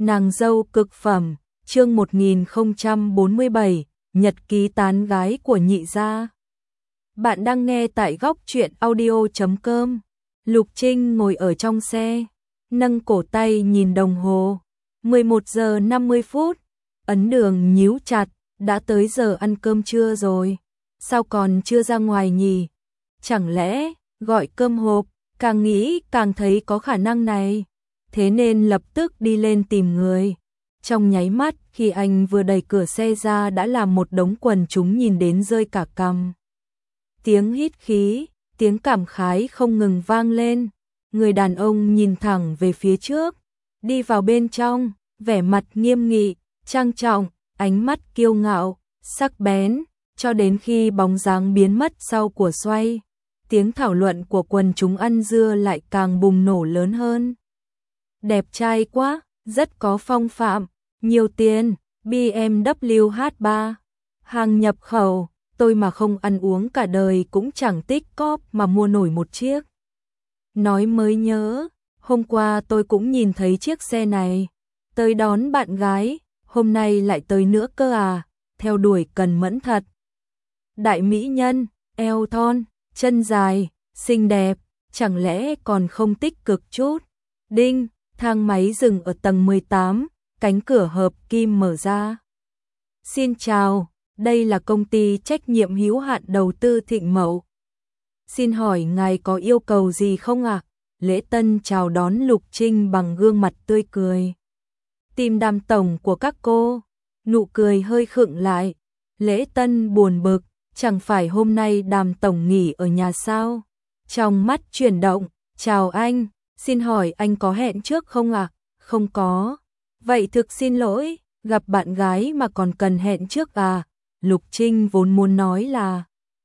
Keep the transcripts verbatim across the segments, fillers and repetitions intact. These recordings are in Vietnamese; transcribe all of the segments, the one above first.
Nàng dâu cực phẩm, chương một nghìn không trăm bốn mươi bảy, nhật ký tán gái của nhị gia. Bạn đang nghe tại góc truyện audio chấm com. Lục Trinh ngồi ở trong xe, nâng cổ tay nhìn đồng hồ. mười một giờ năm mươi phút, ấn đường nhíu chặt, đã tới giờ ăn cơm trưa rồi. Sao còn chưa ra ngoài nhỉ? Chẳng lẽ gọi cơm hộp? Càng nghĩ càng thấy có khả năng này. Thế nên lập tức đi lên tìm người. Trong nháy mắt khi anh vừa đẩy cửa xe ra đã làm một đống quần chúng nhìn đến rơi cả cằm. Tiếng hít khí, tiếng cảm khái không ngừng vang lên. Người đàn ông nhìn thẳng về phía trước, đi vào bên trong, vẻ mặt nghiêm nghị, trang trọng, ánh mắt kiêu ngạo, sắc bén, cho đến khi bóng dáng biến mất sau của xoay. Tiếng thảo luận của quần chúng ăn dưa lại càng bùng nổ lớn hơn. Đẹp trai quá, rất có phong phạm, nhiều tiền, bê em vê hát ba, hàng nhập khẩu, tôi mà không ăn uống cả đời cũng chẳng tích cóp mà mua nổi một chiếc. Nói mới nhớ, hôm qua tôi cũng nhìn thấy chiếc xe này, tới đón bạn gái, hôm nay lại tới nữa cơ à, theo đuổi cần mẫn thật. Đại mỹ nhân, eo thon, chân dài, xinh đẹp, chẳng lẽ còn không tích cực chút. Đinh, thang máy dừng ở tầng mười tám, cánh cửa hợp kim mở ra. Xin chào, đây là công ty trách nhiệm hữu hạn đầu tư Thịnh Mậu. Xin hỏi ngài có yêu cầu gì không ạ? À? Lễ Tân chào đón Lục Trinh bằng gương mặt tươi cười. Tìm Đàm tổng của các cô, nụ cười hơi khựng lại. Lễ Tân buồn bực, chẳng phải hôm nay Đàm tổng nghỉ ở nhà sao? Trong mắt chuyển động, chào anh, xin hỏi anh có hẹn trước không ạ? À? Không có. Vậy thực xin lỗi, gặp bạn gái mà còn cần hẹn trước à? Lục Trinh vốn muốn nói là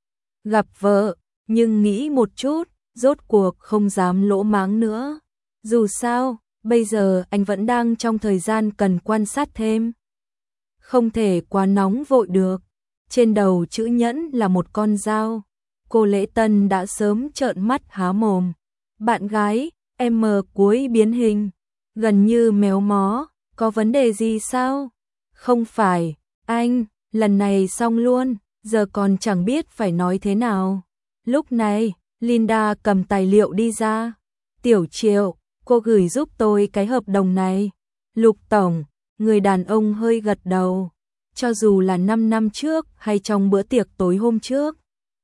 gặp vợ, nhưng nghĩ một chút, rốt cuộc không dám lỗ mãng nữa. Dù sao, bây giờ anh vẫn đang trong thời gian cần quan sát thêm. Không thể quá nóng vội được. Trên đầu chữ nhẫn là một con dao. Cô Lễ Tân đã sớm trợn mắt há mồm. Bạn gái, em mờ cuối biến hình, gần như méo mó, có vấn đề gì sao? Không phải, anh, lần này xong luôn, giờ còn chẳng biết phải nói thế nào. Lúc này, Linda cầm tài liệu đi ra. Tiểu Triệu, cô gửi giúp tôi cái hợp đồng này. Lục tổng, người đàn ông hơi gật đầu. Cho dù là năm năm trước hay trong bữa tiệc tối hôm trước,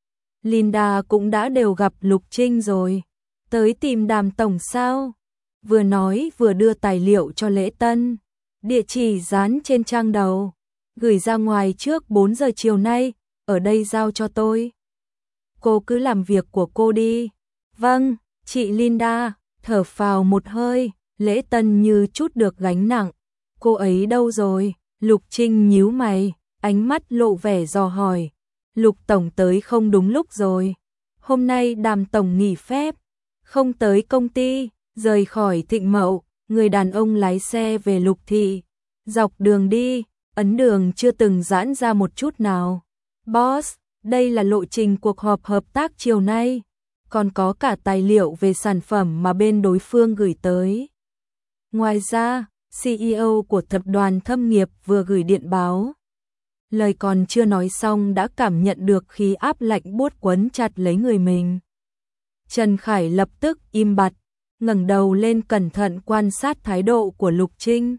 Linda cũng đã đều gặp Lục Trinh rồi. Tới tìm Đàm tổng sao? Vừa nói vừa đưa tài liệu cho Lễ Tân. Địa chỉ dán trên trang đầu. Gửi ra ngoài trước bốn giờ chiều nay, ở đây giao cho tôi. Cô cứ làm việc của cô đi. Vâng, chị Linda, thở phào một hơi, Lễ Tân như chút được gánh nặng. Cô ấy đâu rồi? Lục Trinh nhíu mày, ánh mắt lộ vẻ dò hỏi. Lục tổng tới không đúng lúc rồi. Hôm nay Đàm tổng nghỉ phép, không tới công ty, rời khỏi Thịnh Mậu, người đàn ông lái xe về Lục thị. Dọc đường đi, ấn đường chưa từng giãn ra một chút nào. Boss, đây là lộ trình cuộc họp hợp tác chiều nay, còn có cả tài liệu về sản phẩm mà bên đối phương gửi tới. Ngoài ra, xê e ô của tập đoàn Thâm Nghiệp vừa gửi điện báo. Lời còn chưa nói xong đã cảm nhận được khí áp lạnh buốt quấn chặt lấy người mình. Trần Khải lập tức im bặt, ngẩng đầu lên cẩn thận quan sát thái độ của Lục Trinh.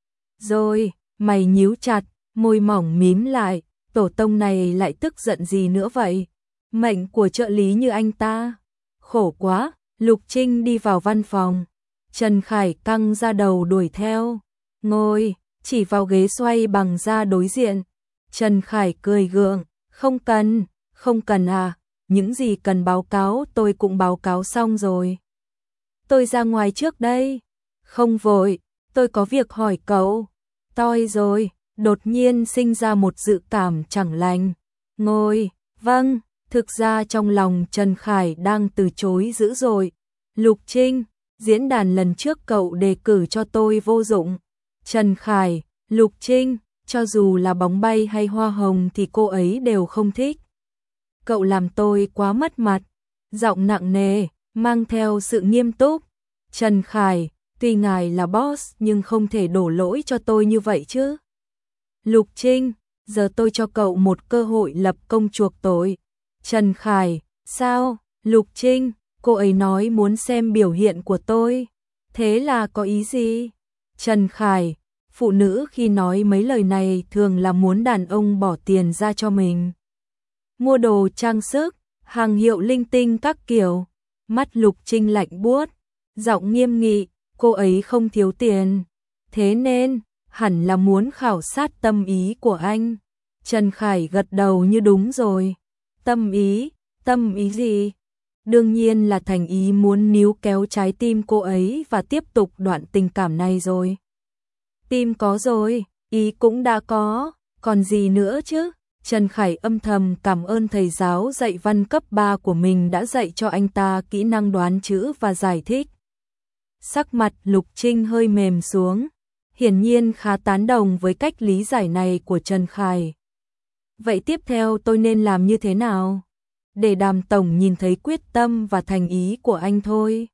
Rồi, mày nhíu chặt, môi mỏng mím lại, tổ tông này lại tức giận gì nữa vậy? Mệnh của trợ lý như anh ta. Khổ quá, Lục Trinh đi vào văn phòng. Trần Khải căng ra đầu đuổi theo. Ngồi, chỉ vào ghế xoay bằng da đối diện. Trần Khải cười gượng, không cần, không cần à, những gì cần báo cáo tôi cũng báo cáo xong rồi. Tôi ra ngoài trước đây. Không vội, tôi có việc hỏi cậu. Toi rồi, đột nhiên sinh ra một dự cảm chẳng lành. Ngồi, vâng, thực ra trong lòng Trần Khải đang từ chối dữ dội. Lục Trinh, diễn đàn lần trước cậu đề cử cho tôi vô dụng. Trần Khải, Lục Trinh, cho dù là bóng bay hay hoa hồng thì cô ấy đều không thích. Cậu làm tôi quá mất mặt. Giọng nặng nề, mang theo sự nghiêm túc. Trần Khải, Tuy ngài là boss nhưng không thể đổ lỗi cho tôi như vậy chứ. Lục Trinh, giờ tôi cho cậu một cơ hội lập công chuộc tội. Trần Khải, sao? Lục Trinh, cô ấy nói muốn xem biểu hiện của tôi. Thế là có ý gì? Trần Khải, phụ nữ khi nói mấy lời này thường là muốn đàn ông bỏ tiền ra cho mình. Mua đồ trang sức, hàng hiệu linh tinh các kiểu. Mắt Lục Trinh lạnh buốt, giọng nghiêm nghị, cô ấy không thiếu tiền. Thế nên, hẳn là muốn khảo sát tâm ý của anh. Trần Khải gật đầu như đúng rồi. Tâm ý, tâm ý gì? Đương nhiên là thành ý muốn níu kéo trái tim cô ấy và tiếp tục đoạn tình cảm này rồi. Tim có rồi, ý cũng đã có, còn gì nữa chứ? Trần Khải âm thầm cảm ơn thầy giáo dạy văn cấp ba của mình đã dạy cho anh ta kỹ năng đoán chữ và giải thích. Sắc mặt Lục Trinh hơi mềm xuống, hiển nhiên khá tán đồng với cách lý giải này của Trần Khải. Vậy tiếp theo tôi nên làm như thế nào? Để Đàm tổng nhìn thấy quyết tâm và thành ý của anh thôi.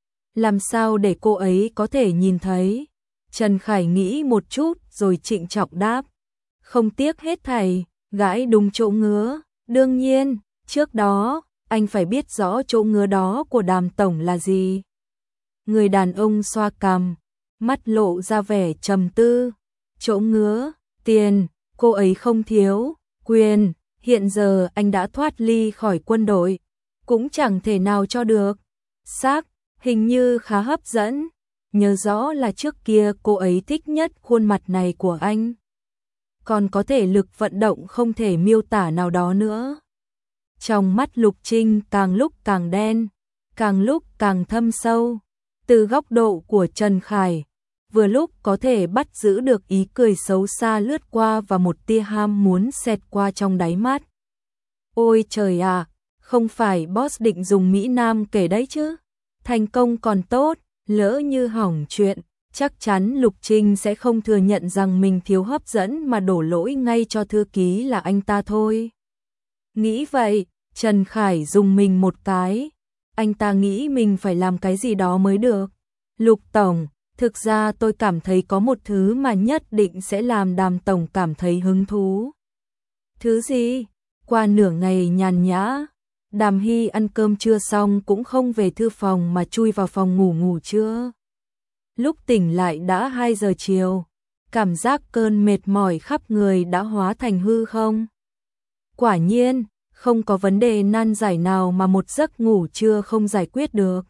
Làm sao để cô ấy có thể nhìn thấy? Trần Khải nghĩ một chút rồi trịnh trọng đáp. Không tiếc hết thảy, gãi đúng chỗ ngứa. Đương nhiên, trước đó, anh phải biết rõ chỗ ngứa đó của Đàm tổng là gì. Người đàn ông xoa cằm, mắt lộ ra vẻ trầm tư. Chỗ ngứa, tiền, cô ấy không thiếu. Quyền, hiện giờ anh đã thoát ly khỏi quân đội, cũng chẳng thể nào cho được. Sắc, hình như khá hấp dẫn. Nhớ rõ là trước kia cô ấy thích nhất khuôn mặt này của anh. Còn có thể lực vận động không thể miêu tả nào đó nữa. Trong mắt Lục Trinh càng lúc càng đen, càng lúc càng thâm sâu. Từ góc độ của Trần Khải, vừa lúc có thể bắt giữ được ý cười xấu xa lướt qua và một tia ham muốn xẹt qua trong đáy mắt. Ôi trời ạ, à, không phải boss định dùng Mỹ Nam kể đấy chứ. Thành công còn tốt, lỡ như hỏng chuyện, chắc chắn Lục Trinh sẽ không thừa nhận rằng mình thiếu hấp dẫn mà đổ lỗi ngay cho thư ký là anh ta thôi. Nghĩ vậy, Trần Khải dùng mình một cái. Anh ta nghĩ mình phải làm cái gì đó mới được. Lục tổng, thực ra tôi cảm thấy có một thứ mà nhất định sẽ làm Đàm tổng cảm thấy hứng thú. Thứ gì? Qua nửa ngày nhàn nhã, Đàm Hy ăn cơm trưa xong cũng không về thư phòng mà chui vào phòng ngủ ngủ trưa. Lúc tỉnh lại đã hai giờ chiều, cảm giác cơn mệt mỏi khắp người đã hóa thành hư không. Quả nhiên, không có vấn đề nan giải nào mà một giấc ngủ trưa không giải quyết được.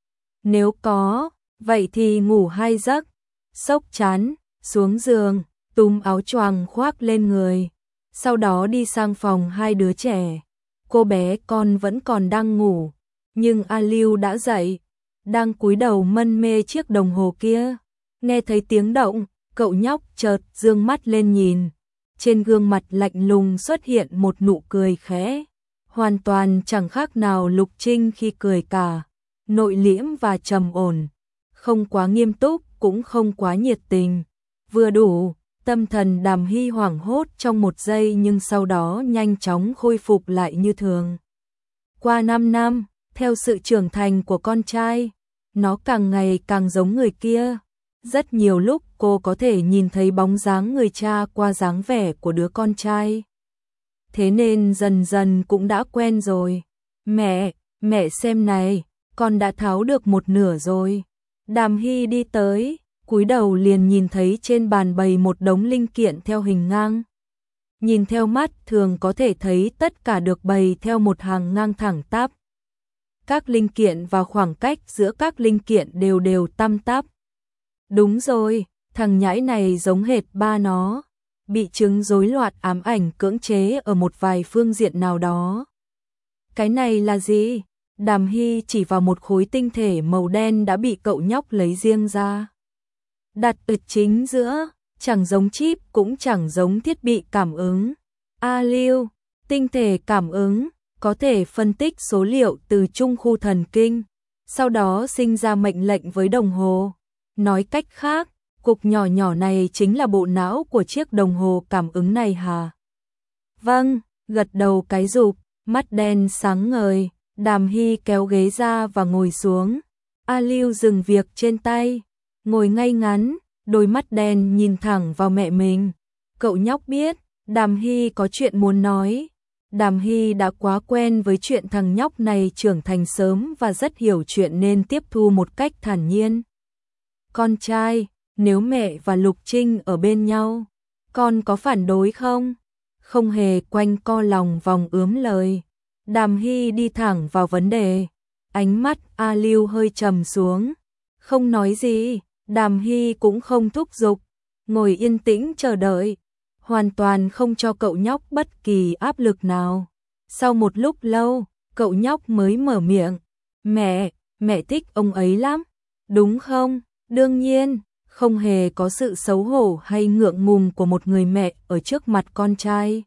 Nếu có, vậy thì ngủ hai giấc, xốc chán, xuống giường, túm áo choàng khoác lên người, sau đó đi sang phòng hai đứa trẻ. Cô bé con vẫn còn đang ngủ, nhưng A Lưu đã dậy, đang cúi đầu mân mê chiếc đồng hồ kia. Nghe thấy tiếng động, cậu nhóc chợt dương mắt lên nhìn. Trên gương mặt lạnh lùng xuất hiện một nụ cười khẽ, hoàn toàn chẳng khác nào Lục Trinh khi cười cả, nội liễm và trầm ổn, không quá nghiêm túc cũng không quá nhiệt tình, vừa đủ. Tâm thần Đàm Hy hoảng hốt trong một giây nhưng sau đó nhanh chóng khôi phục lại như thường. Qua năm năm, theo sự trưởng thành của con trai, nó càng ngày càng giống người kia. Rất nhiều lúc cô có thể nhìn thấy bóng dáng người cha qua dáng vẻ của đứa con trai. Thế nên dần dần cũng đã quen rồi. Mẹ, mẹ xem này, con đã tháo được một nửa rồi. Đàm Hy đi tới, cúi đầu liền nhìn thấy trên bàn bày một đống linh kiện theo hình ngang. Nhìn theo mắt thường có thể thấy tất cả được bày theo một hàng ngang thẳng tắp. Các linh kiện và khoảng cách giữa các linh kiện đều đều tăm tắp. Đúng rồi, thằng nhãi này giống hệt ba nó, bị chứng rối loạn ám ảnh cưỡng chế ở một vài phương diện nào đó. Cái này là gì? Đàm Hy chỉ vào một khối tinh thể màu đen đã bị cậu nhóc lấy riêng ra. Đặt ở chính giữa, chẳng giống chip cũng chẳng giống thiết bị cảm ứng. A Lưu, tinh thể cảm ứng, có thể phân tích số liệu từ trung khu thần kinh, sau đó sinh ra mệnh lệnh với đồng hồ. Nói cách khác, cục nhỏ nhỏ này chính là bộ não của chiếc đồng hồ cảm ứng này hả? Vâng, gật đầu cái rụp, mắt đen sáng ngời. Đàm Hy kéo ghế ra và ngồi xuống. A Lưu dừng việc trên tay, ngồi ngay ngắn, đôi mắt đen nhìn thẳng vào mẹ mình. Cậu nhóc biết, Đàm Hy có chuyện muốn nói. Đàm Hy đã quá quen với chuyện thằng nhóc này trưởng thành sớm và rất hiểu chuyện nên tiếp thu một cách thản nhiên. Con trai, nếu mẹ và Lục Trinh ở bên nhau, con có phản đối không? Không hề quanh co lòng vòng ướm lời. Đàm Hy đi thẳng vào vấn đề. Ánh mắt A Lưu hơi trầm xuống. Không nói gì, Đàm Hy cũng không thúc giục. Ngồi yên tĩnh chờ đợi. Hoàn toàn không cho cậu nhóc bất kỳ áp lực nào. Sau một lúc lâu, cậu nhóc mới mở miệng. Mẹ, mẹ thích ông ấy lắm. Đúng không? Đương nhiên, không hề có sự xấu hổ hay ngượng ngùng của một người mẹ ở trước mặt con trai.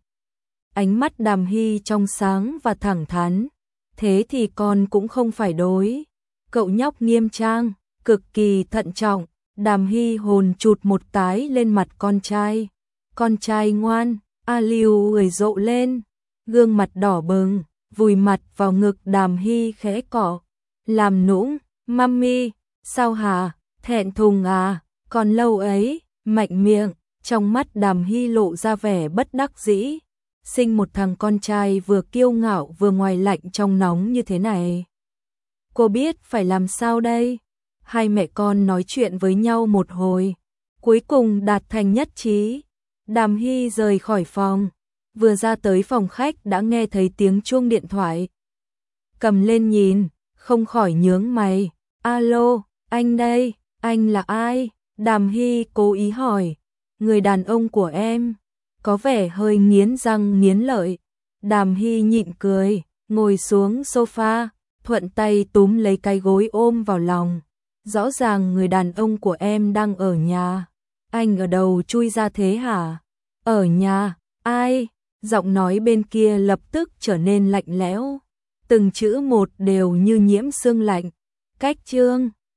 Ánh mắt Đàm Hy trong sáng và thẳng thắn. Thế thì con cũng không phải đối. Cậu nhóc nghiêm trang, cực kỳ thận trọng. Đàm Hy hồn chụt một tái lên mặt con trai. Con trai ngoan, A Lưu cười rộ lên. Gương mặt đỏ bừng, vùi mặt vào ngực Đàm Hy khẽ cọ. Làm nũng, mami, sao hả, thẹn thùng à, còn lâu ấy, mạnh miệng. Trong mắt Đàm Hy lộ ra vẻ bất đắc dĩ. Sinh một thằng con trai vừa kiêu ngạo vừa ngoài lạnh trong nóng như thế này. Cô biết phải làm sao đây? Hai mẹ con nói chuyện với nhau một hồi, cuối cùng đạt thành nhất trí. Đàm Hy rời khỏi phòng, vừa ra tới phòng khách đã nghe thấy tiếng chuông điện thoại. Cầm lên nhìn, không khỏi nhướng mày. Alo, anh đây, anh là ai? Đàm Hy cố ý hỏi. Người đàn ông của em. Có vẻ hơi nghiến răng nghiến lợi. Đàm Hy nhịn cười, ngồi xuống sofa, thuận tay túm lấy cái gối ôm vào lòng. Rõ ràng người đàn ông của em đang ở nhà. Anh ở đâu chui ra thế hả? Ở nhà, ai? Giọng nói bên kia lập tức trở nên lạnh lẽo. Từng chữ một đều như nhiễm sương lạnh. Cách chương